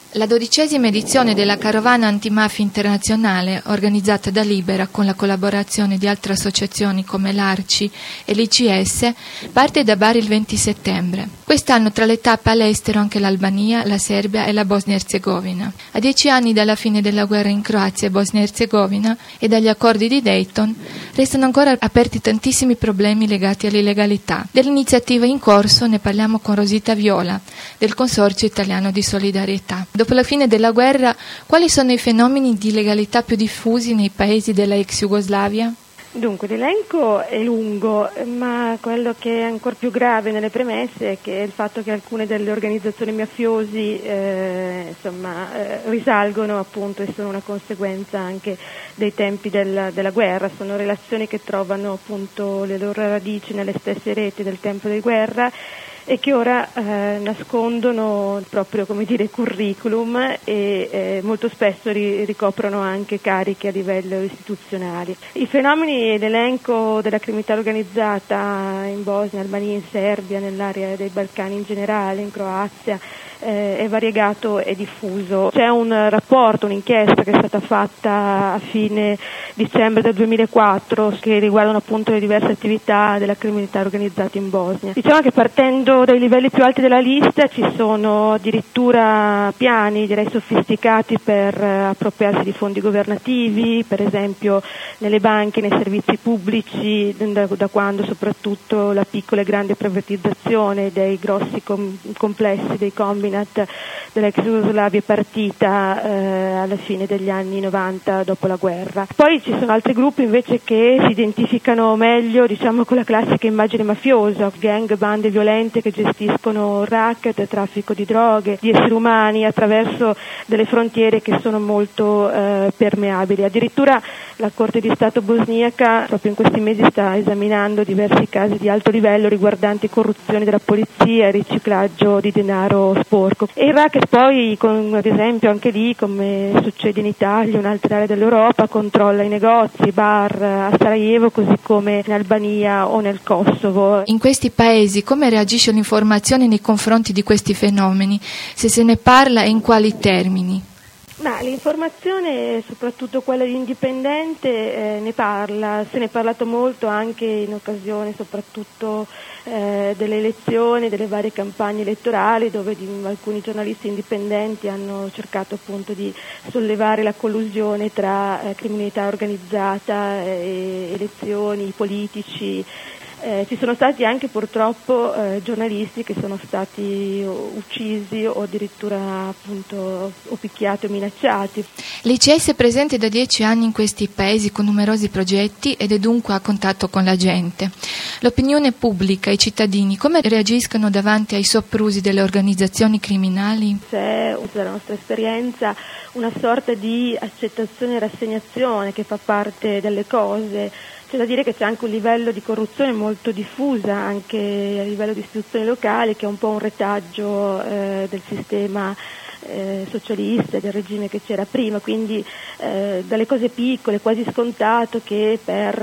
La 12ª edizione della Carovana Antimafia Internazionale, organizzata da Libera con la collaborazione di altre associazioni come l'ARCI e l'ICS, parte da Bari il 20 settembre. Quest'anno tra le tappe all'estero anche l'Albania, la Serbia e la Bosnia-Herzegovina. A 10 anni dalla fine della guerra in Croazia e Bosnia-Herzegovina e dagli accordi di Dayton, restano ancora aperti tantissimi problemi legati all'illegalità. Dell'iniziativa in corso ne parliamo con Rosita Viola, del Consorzio Italiano di Solidarietà. Dopo la fine della guerra, quali sono i fenomeni di illegalità più diffusi nei paesi della ex Jugoslavia? Dunque, l'elenco è lungo, ma quello che è ancora più grave nelle premesse è che il fatto che alcune delle organizzazioni mafiosi risalgono appunto e sono una conseguenza anche dei tempi della guerra. Sono relazioni che trovano appunto le loro radici nelle stesse reti del tempo di guerra e che ora nascondono il proprio, curriculum e molto spesso ricoprono anche cariche a livello istituzionale. I fenomeni, l'elenco della criminalità organizzata in Bosnia, Albania, in Serbia, nell'area dei Balcani in generale, in Croazia, è variegato e diffuso. C'è un rapporto, un'inchiesta che è stata fatta a fine dicembre del 2004 che riguardano appunto le diverse attività della criminalità organizzata in Bosnia. Diciamo che partendo dai livelli più alti della lista ci sono addirittura piani, direi sofisticati, per appropriarsi di fondi governativi, per esempio nelle banche, nei servizi pubblici, da quando soprattutto la piccola e grande privatizzazione dei grossi complessi, dei combinat dell'ex Jugoslavia è partita alla fine degli anni 90 dopo la guerra. Poi ci sono altri gruppi invece che si identificano meglio, con la classica immagine mafiosa, gang, bande violente che gestiscono racket, traffico di droghe, di esseri umani attraverso delle frontiere che sono molto permeabili. Addirittura la Corte di Stato bosniaca proprio in questi mesi sta esaminando diversi casi di alto livello riguardanti corruzione della polizia e riciclaggio di denaro sporco. E il racket poi, ad esempio anche lì, come succede in Italia, un'altra area dell'Europa, controlla i negozi, i bar a Sarajevo, così come in Albania o nel Kosovo. In questi paesi come reagisce l'informazione nei confronti di questi fenomeni? Se se ne parla e in quali termini? Ma l'informazione, soprattutto quella di indipendente, ne parla, se ne è parlato molto anche in occasione soprattutto delle elezioni, delle varie campagne elettorali, dove alcuni giornalisti indipendenti hanno cercato appunto di sollevare la collusione tra criminalità organizzata, elezioni, politici. Ci sono stati anche purtroppo giornalisti che sono stati uccisi o addirittura appunto o picchiati o minacciati. L'ICS è presente da 10 anni in questi paesi con numerosi progetti ed è dunque a contatto con la gente. L'opinione pubblica, i cittadini, come reagiscono davanti ai soprusi delle organizzazioni criminali? C'è, dalla nostra esperienza, una sorta di accettazione e rassegnazione che fa parte delle cose. C'è da dire che c'è anche un livello di corruzione molto diffusa anche a livello di istituzioni locali, che è un po' un retaggio del sistema socialista, del regime che c'era prima, quindi dalle cose piccole, quasi scontato che per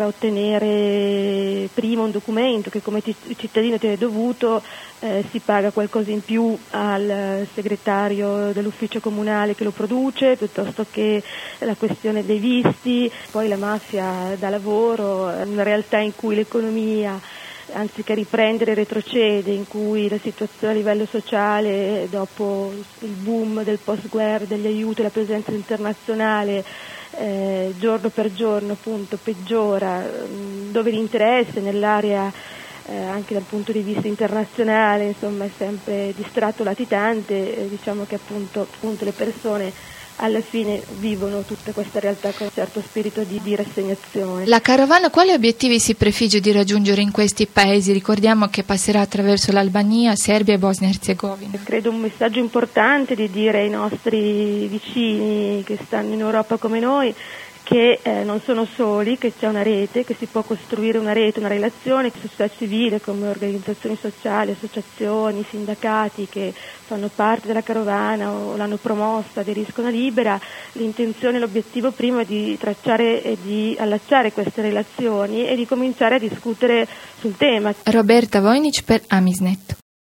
ottenere prima un documento che come cittadino ti è dovuto si paga qualcosa in più al segretario dell'ufficio comunale che lo produce, piuttosto che la questione dei visti. Poi la mafia dà lavoro, una realtà in cui l'economia anziché riprendere retrocede, in cui la situazione a livello sociale dopo il boom del post-guerra, degli aiuti, la presenza internazionale giorno per giorno appunto peggiora, dove l'interesse nell'area anche dal punto di vista internazionale è sempre distratto latitante, diciamo che appunto le persone alla fine vivono tutta questa realtà con un certo spirito di rassegnazione. La carovana quali obiettivi si prefigge di raggiungere in questi paesi? Ricordiamo che passerà attraverso l'Albania, Serbia e Bosnia-Herzegovina. Credo un messaggio importante di dire ai nostri vicini che stanno in Europa come noi che non sono soli, che c'è una rete, che si può costruire una rete, una relazione, che società civile come organizzazioni sociali, associazioni, sindacati che fanno parte della carovana o l'hanno promossa, aderiscono a Libera. L'intenzione, l'obiettivo primo è di tracciare e di allacciare queste relazioni e di cominciare a discutere sul tema. Roberta Vojnić per Amisnet.